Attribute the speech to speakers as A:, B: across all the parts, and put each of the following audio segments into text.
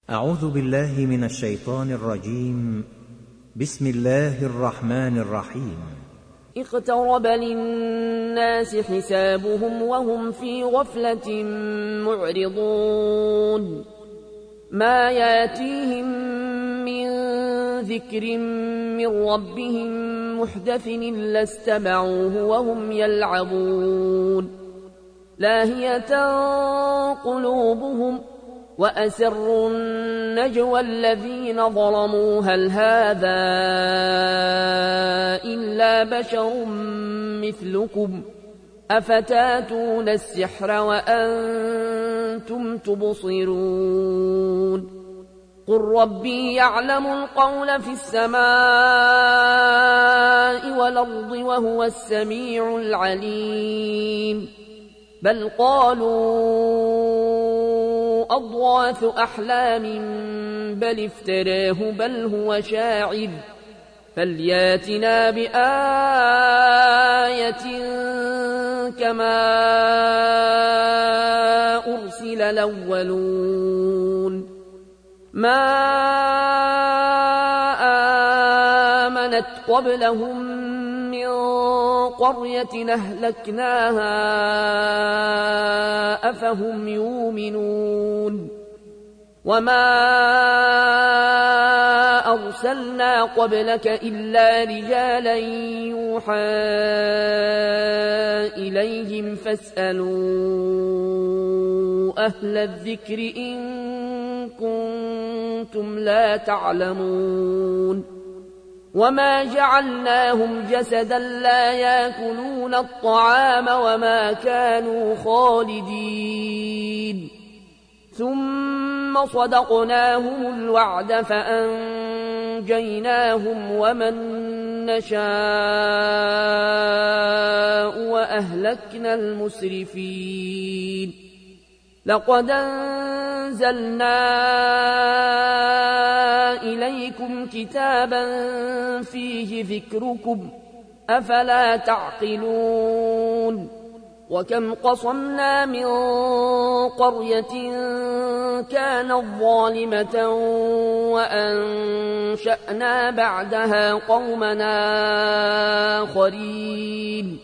A: أعوذ بالله من الشيطان الرجيم. بسم الله الرحمن الرحيم.
B: اقترب للناس حسابهم وهم في غفلة معرضون ما ياتيهم من ذكر من ربهم محدث إلا استمعوه وهم يلعبون لاهية قلوبهم وأسروا النجوى الذين ظلموا هل هذا إلا بشر مثلكم أفتاتون السحر وأنتم تبصرون قل ربي يعلم القول في السماء والأرض وهو السميع العليم بل قالوا أضغاث أحلام بل افتراه بل هو شاعر فلياتنا بآية كما أرسل الأولون ما آمنت قبلهم من قرية أهلكناها أفهم يؤمنون وما أرسلنا قبلك إلا رجالا يوحى إليهم فاسألوا أهل الذكر إن كنتم لا تعلمون وما جعلناهم جسدا لا يأكلون الطعام وما كانوا خالدين ثم صدقناهم الوعد فأنجيناهم ومن نشاء وأهلكنا المسرفين لقد أنزلنا إليكم كتابا فيه ذكركم أفلا تعقلون وكم قصمنا من قرية كانت ظالمة وأنشأنا بعدها قومنا آخرين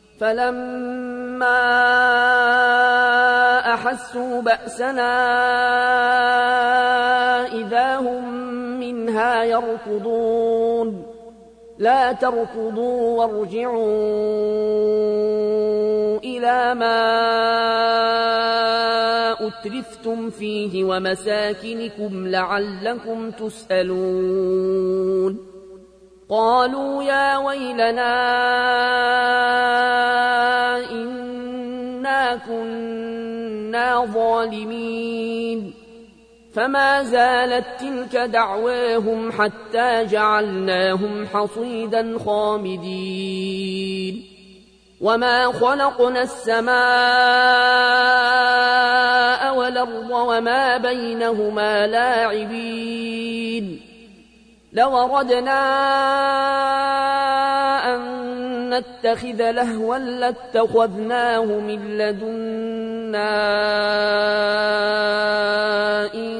B: فلما أحسوا بأسنا إذا هم منها يركضون لا تركضوا وارجعوا إلى ما أترفتم فيه ومساكنكم لعلكم تسألون قالوا يا ويلنا إنا كنا ظالمين فما زالت تلك دعواهم حتى جعلناهم حصيدا خامدين وما خلقنا السماء والأرض وما بينهما لاعبين لو أردنا أن نتخذ لهوا لاتخذناه من لدنا إن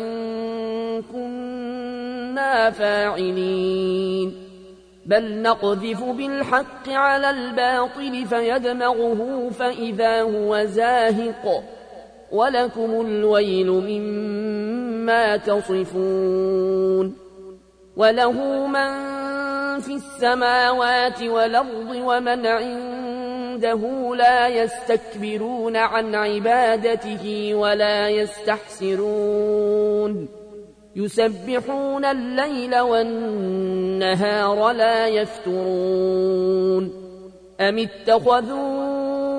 B: كنا فاعلين بل نقذف بالحق على الباطل فيدمغه فإذا هو زاهق ولكم الويل مما تصفون وله من في السماوات والأرض ومن عنده لا يستكبرون عن عبادته ولا يستحسرون يسبحون الليل والنهار لا يفترون أم اتخذوا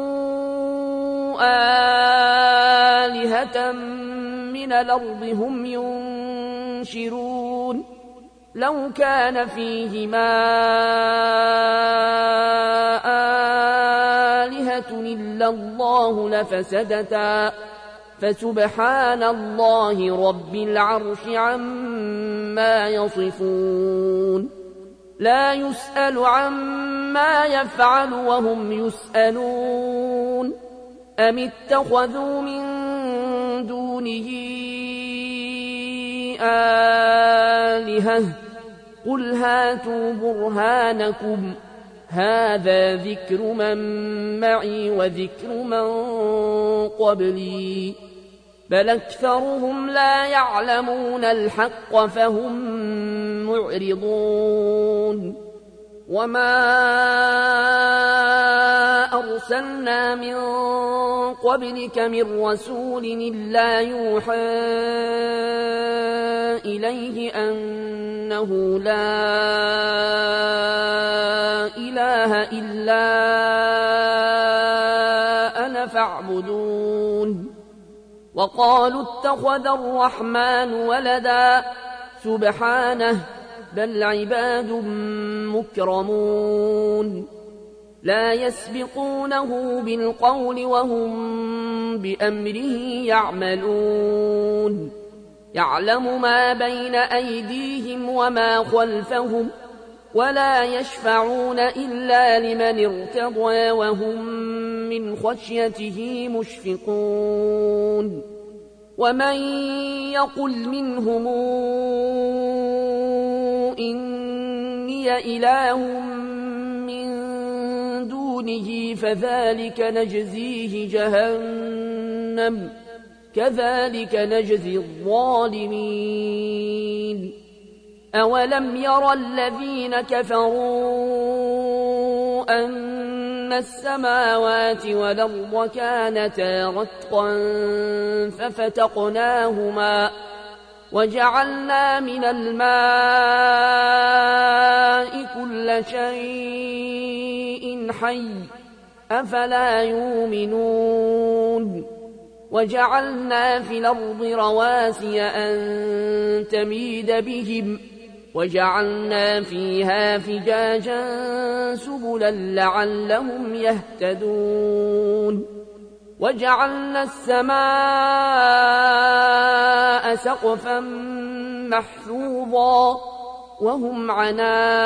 B: آلهة من الأرض هم ينشرون لو كان فيهما آلهة إلا الله لفسدتا فسبحان الله رب العرش عما يصفون لا يسأل عما يفعل وهم يسألون أم اتخذوا من دونه آلهة قل هاتوا برهانكم هذا ذكر من معي وذكر من قبلي بل أكثرهم لا يعلمون الحق فهم معرضون وما أرسلنا من قبلك من رسول إلا يوحى إليه أنه لا إله إلا أنا فاعبدون وقالوا اتخذ الرحمن ولدا سبحانه بل عباد مكرمون لا يسبقونه بالقول وهم بأمره يعملون يعلم ما بين أيديهم وما خلفهم ولا يشفعون إلا لمن ارتضى وهم من خشيته مشفقون ومن يقل منهم إني إله من دونه فذلك نجزيه جهنم كذلك نجزي الظالمين أولم يرى الذين كفروا أن السماوات والأرض كانتا رتقا ففتقناهما وجعلنا من الماء كل شيء حي أفلا يؤمنون وجعلنا في الأرض رواسي أن تميد بهم وجعلنا فيها فجاجا سبلا لعلهم يهتدون وجعلنا السماء سقفا محفوظا وهم عن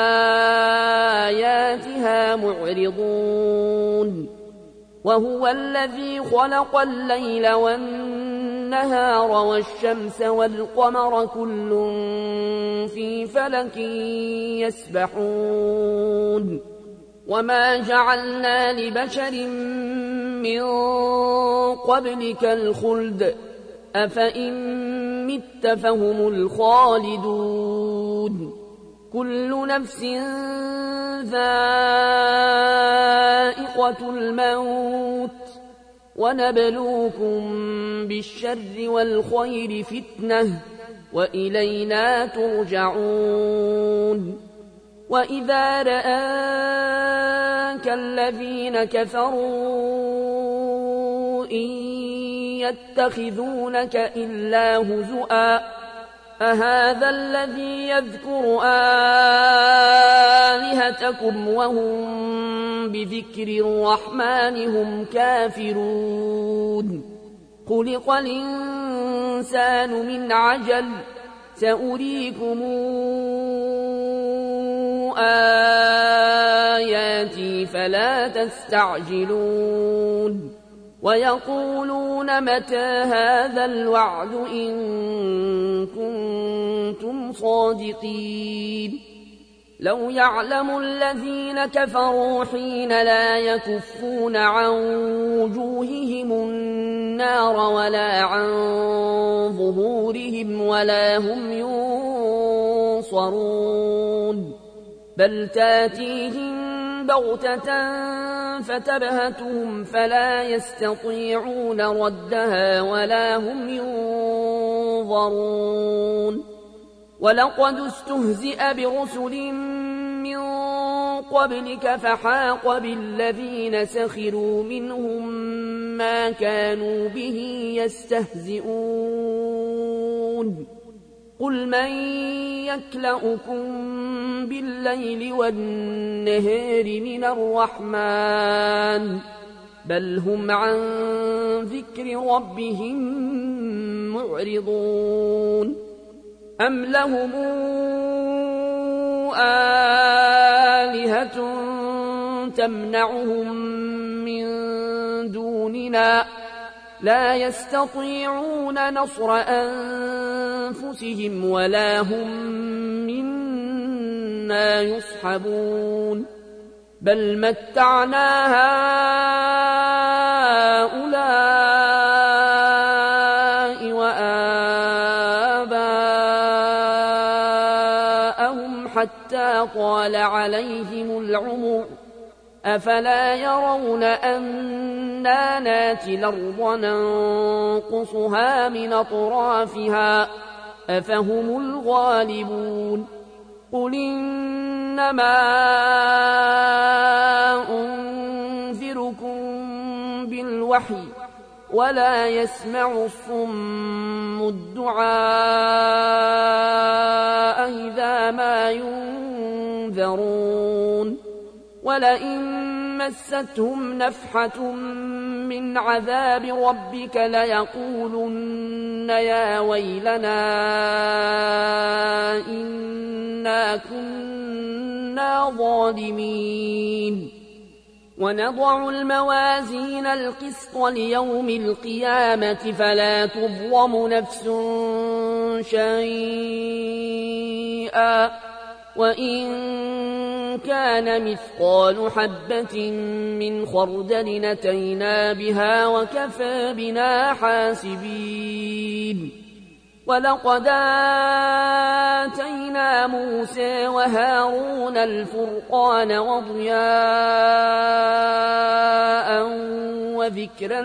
B: آياتها معرضون وهو الذي خلق الليل والنهار والشمس والقمر كل في فلك يسبحون وما جعلنا لبشر من قبلك الخلد أفإن مت فهم الخالدون كل نفس ذائقة الموت ونبلوكم بالشر والخير فتنة وإلينا ترجعون وإذا رآك الذين كفروا إن يتخذونك إلا هزؤا أهذا الذي يذكر آلهتكم وهم بذكر الرحمن هم كافرون خلق الإنسان من عجل سأريكم آياتي فلا تستعجلون ويقولون متى هذا الوعد إن كنتم صادقين لو يعلم الذين كفروا حين لا يكفون عن وجوههم النار ولا عن ظهورهم ولا هم ينصرون بل تاتيهم بغتة فتبهتهم فلا يستطيعون ردها ولا هم ينظرون ولقد استهزئ برسل من قبلك فحاق بالذين سخروا منهم ما كانوا به يستهزئون قل من يكلؤكم بالليل والنهار من الرحمن بل هم عن ذكر ربهم معرضون أم لهم آلهة تمنعهم من دوننا لا يستطيعون نصر أنفسهم ولا هم منا يصحبون بل متعنا هؤلاء وآباءهم حتى طال عليهم العمر أفلا يرون أنا ناتي الأرض ننقصها من أطرافها أفهم الغالبون قل إنما أنذركم بالوحي ولا يسمع الصم الدعاء إذا ما ينذرون ولئن مستهم نفحة من عذاب ربك ليقولن يا ويلنا إنا كنا ظالمين ونضع الموازين القسط ليوم القيامة فلا تظلم نفس شيئا وإن كان مثقال حبة من خردل أتينا بها وكفى بنا حاسبين ولقد آتينا موسى وهارون الفرقان وضياء وذكرا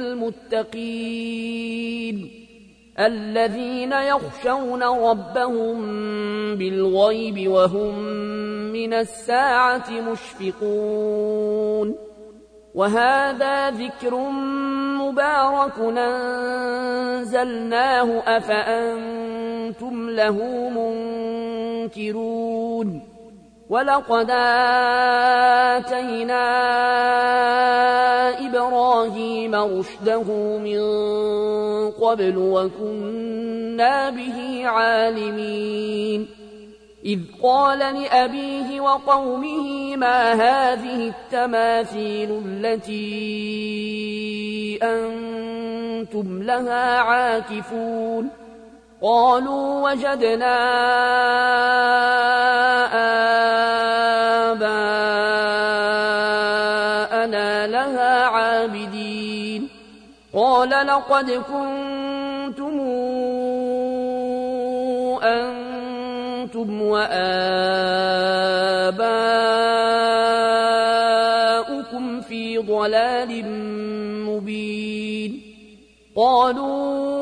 B: للمتقين الذين يخشون ربهم بالغيب وهم من الساعة مشفقون وهذا ذكر مبارك أنزلناه أفأنتم له منكرون ولقد آتينا إبراهيم رشده من قبل وكنا به عالمين إذ قال لأبيه وقومه ما هذه التماثيل التي أنتم لها عاكفون قالوا وجدنا آباءنا لها عابدين قال لقد كنتم أنتم وآباؤكم في ضلال مبين قالوا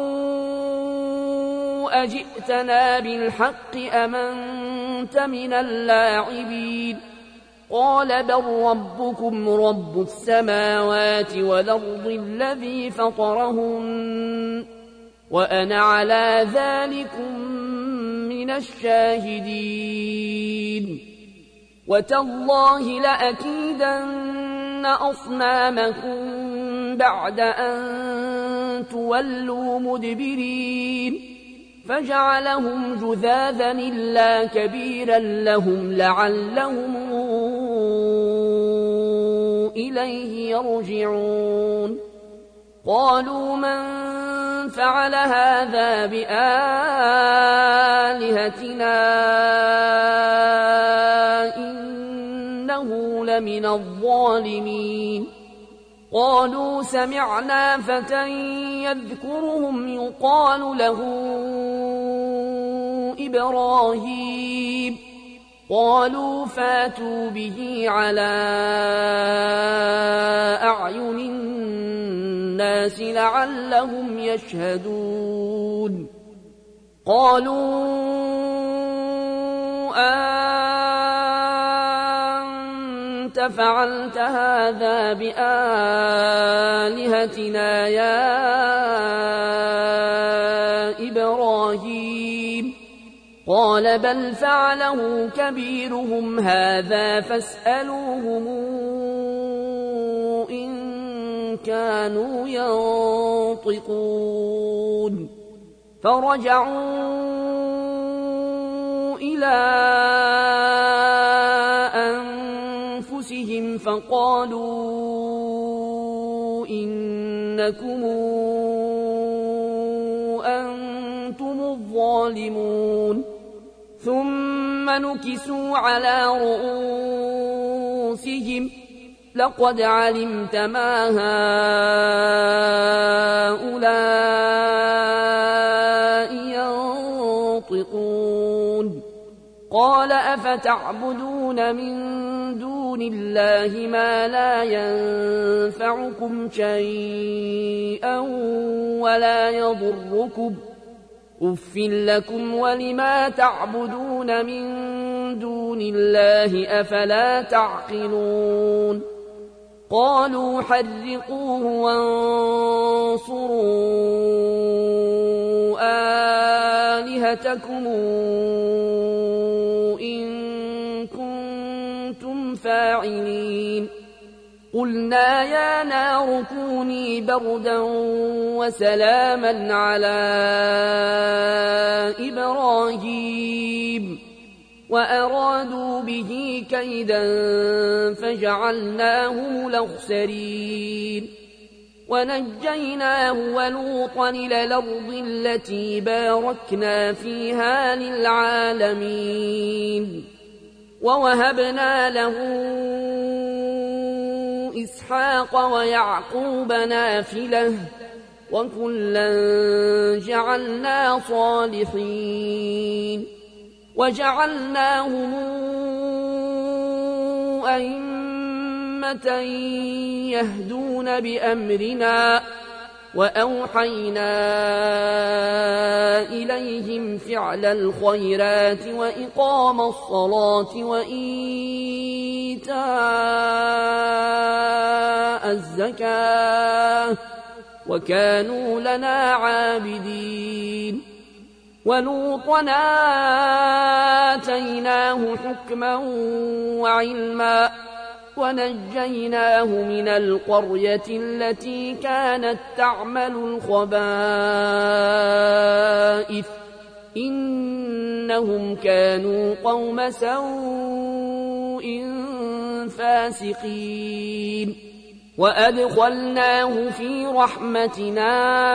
B: أجئتنا بالحق أم أنت من اللاعبين قال بل ربكم رب السماوات والأرض الذي فطرهن وأنا على ذلكم من الشاهدين وتالله لأكيدن أصنامكم بعد أن تولوا مدبرين فجعلهم جذاذا إلا كبيرا لهم لعلهم إليه يرجعون قالوا من فعل هذا بآلهتنا إنه لمن الظالمين قالوا سمعنا فتى يذكرهم يقال له إبراهيم قالوا فاتوا به على أعين الناس لعلهم يشهدون قالوا أنت فعلت هذا بآلهتنا يا إبراهيم قال بل فعله كبيرهم هذا فاسألوهم إن كانوا ينطقون فرجعوا إلى أنفسهم فقالوا إنكم ظالمون ثم نكسوا على رؤوسهم لقد علمت ما هؤلاء ينطقون قال أفتعبدون من دون الله ما لا ينفعكم شيئا ولا يضركم أف لكم ولما تعبدون من دون الله أفلا تعقلون قالوا حرقوه وانصروا آلهتكم إن كنتم فاعلين قلنا يا نار كوني بردا وسلاما على إبراهيم وأرادوا به كيدا فجعلناهم الأخسرين ونجيناه ولوطا إلى الأرض التي باركنا فيها للعالمين ووهبنا له إسحاق ويعقوب نافلة وكلا جعلنا صالحين وجعلناهم أئمة يهدون بأمرنا وأوحينا إليهم فعل الخيرات وإقام الصلاة وإيتاء الزكاة وكانوا لنا عابدين ولوطا آتيناه حكما وعلما ونجيناه من القرية التي كانت تعمل الخبائث إنهم كانوا قوم سوء فاسقين وأدخلناه في رحمتنا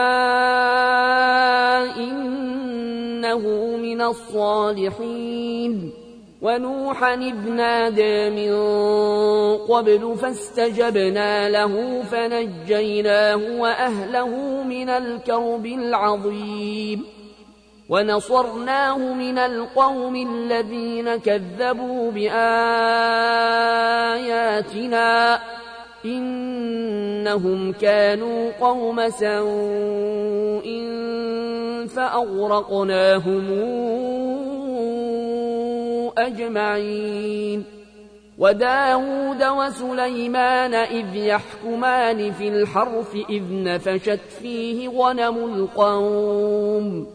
B: إنه من الصالحين ونوحا إذ نادى من قبل فاستجبنا له فنجيناه وأهله من الكرب العظيم ونصرناه من القوم الذين كذبوا بآياتنا إنهم كانوا قوم سوء فأغرقناهم أجمعين وداود وسليمان إذ يحكمان في الحرث إذ نفشت فيه غنم القوم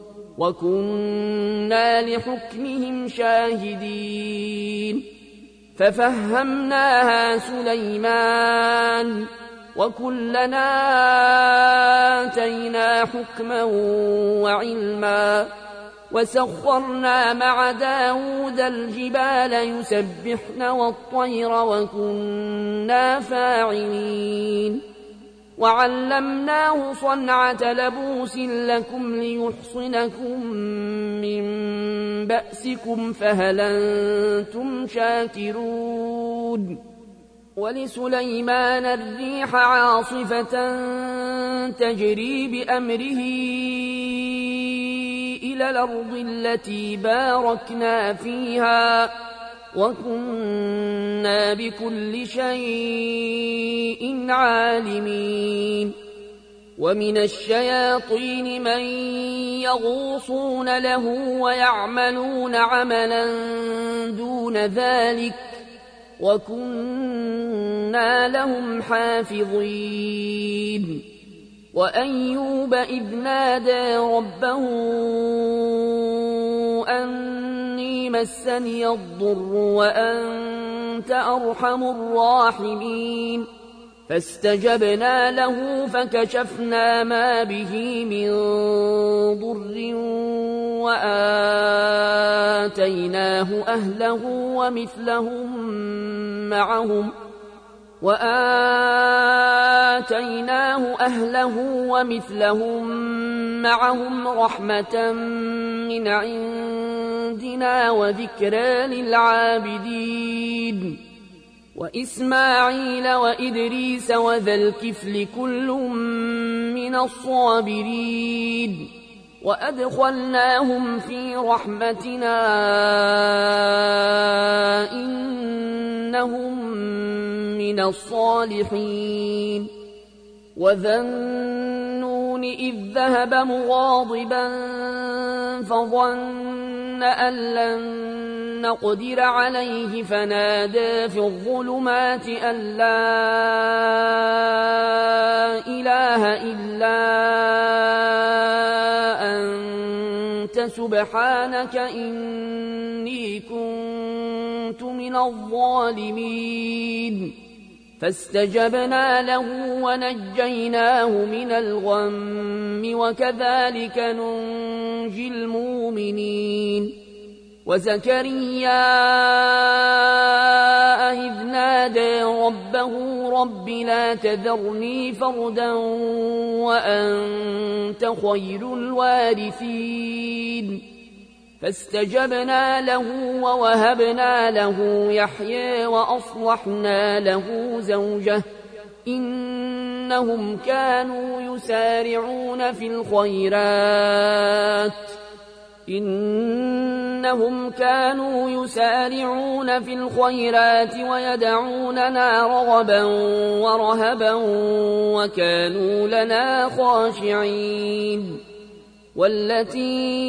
B: وكنا لحكمهم شاهدين ففهمناها سليمان وكلنا آتينا حكما وعلما وسخرنا مع داود الجبال يسبحن والطير وكنا فاعلين وعلمناه صنعة لبوس لكم ليحصنكم من بأسكم فهل أنتم شاكرون ولسليمان الريح عاصفة تجري بأمره إلى الأرض التي باركنا فيها وكنا بكل شيء عالمين ومن الشياطين من يغوصون له ويعملون عملا دون ذلك وكنا لهم حافظين وأيوب إذ نادى ربه أني مسني الضر وأنت أرحم الراحمين فاستجبنا له فكشفنا ما به من ضر وآتيناه أهله ومثلهم معهم رحمة من عندنا وذكرى للعابدين وإسماعيل وإدريس وذا الكفل كل من الصابرين وأدخلناهم في رحمتنا إنهم من الصالحين وذا النون إذ ذهب مغاضبا فظن أن لن نقدر عليه فنادى في الظلمات أن لا إله إلا أنت سبحانك إني كنت من الظالمين فاستجبنا له ونجيناه من الغم وكذلك ننجي المؤمنين وزكريا إذ نادى ربه رب لا تذرني فردا وأنت خير الوارثين فاستجبنا له ووهبنا له يحيى وأصلحنا له زوجه إنهم كانوا يسارعون في الخيرات ويدعوننا رغبا ورهبا وكانوا لنا خاشعين والتي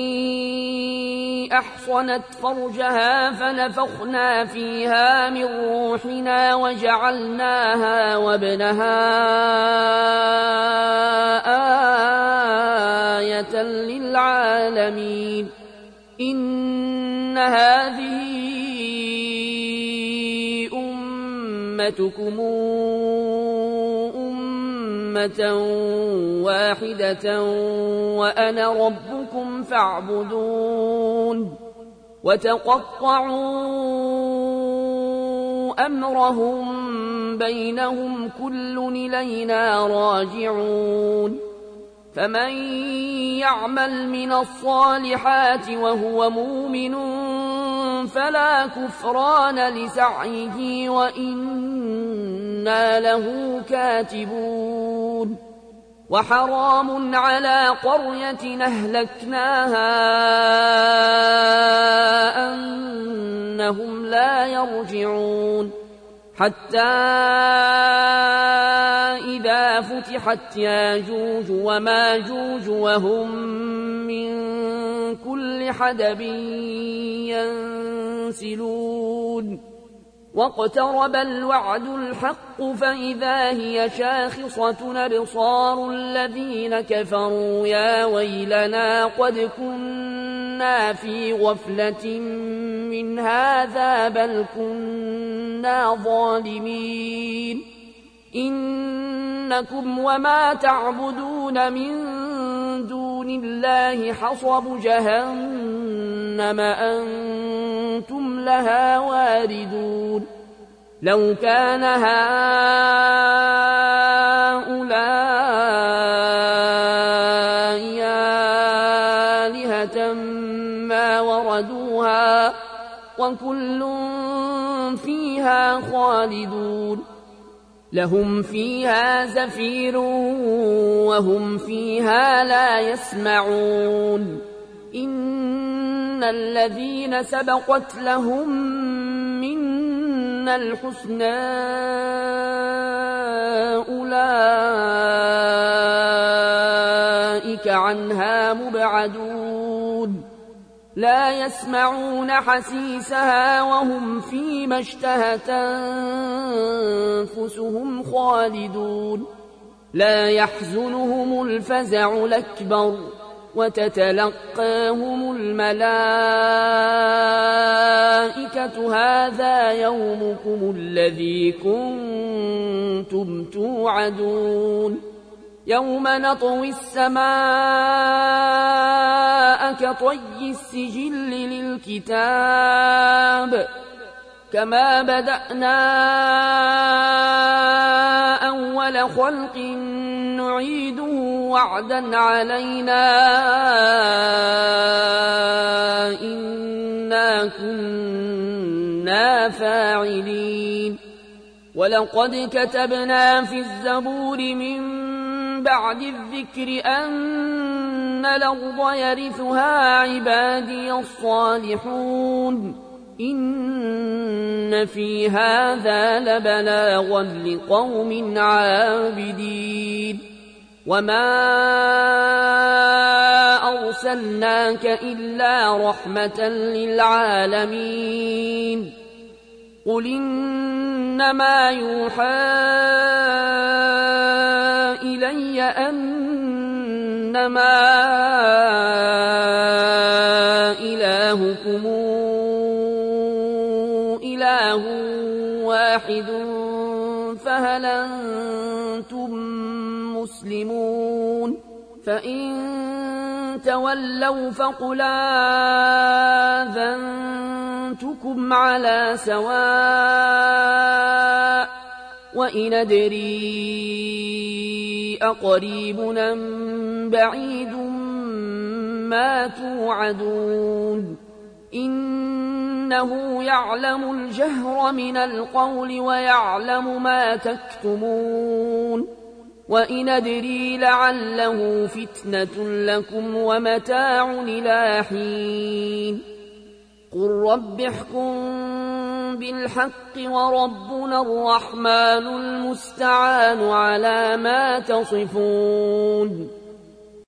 B: أحصنت فرجها فنفخنا فيها من روحنا وجعلناها وابنها آية للعالمين إن هذه أمتكم أمة واحدة وأنا ربكم فاعبدون وتقطعوا أمرهم بينهم كل إلينا راجعون فمن يعمل من الصالحات وهو مؤمن فلا كفران لسعيه وإنا له كاتبون وحرام على قرية أهلكناها أنهم لا يرجعون حتى إذا فتحت ياجوج وماجوج وهم من كل حدب ينسلون واقترب الوعد الحق فإذا هي شاخصة أبصار الذين كفروا يا ويلنا قد كنا في غفلة من هذا بل كنا ظالمين إنكم وما تعبدون من دون الله حصب جهنم أنتم لها واردون لو كان هؤلاء آلهة ما وردوها وكل فيها خالدون لهم فيها زفير وهم فيها لا يسمعون إن الذين سبقت لهم منا الحسنى أولئك عنها مبعدون لا يسمعون حسيسها وهم فيما اشتهت أنفسهم خالدون لا يحزنهم الفزع الأكبر وتتلقاهم الملائكة هذا يومكم الذي كنتم توعدون يوم نطوي السماء كطي السجل للكتاب كما بدأنا أول خلق نعيده وعدا علينا إنا كنا فاعلين ولقد كتبنا في الزبور من بعد الذكر أن الأرض يرثها عبادي الصالحون إن في هذا لبلاغا لقوم عابدين وما أرسلناك إلا رحمة للعالمين قل إنما يوحى إلي أنما إلهكم إله واحد فهل أنتم مسلمون فإن تولوا فقل آذنتكم على سواء وإن أدري أقريب أم بعيد ما توعدون إنه يعلم الجهر من القول ويعلم ما تكتمون وإن أدري لعله فتنة لكم ومتاع إلى حين قل رب احكم بالحق وربنا الرحمن المستعان على ما تصفون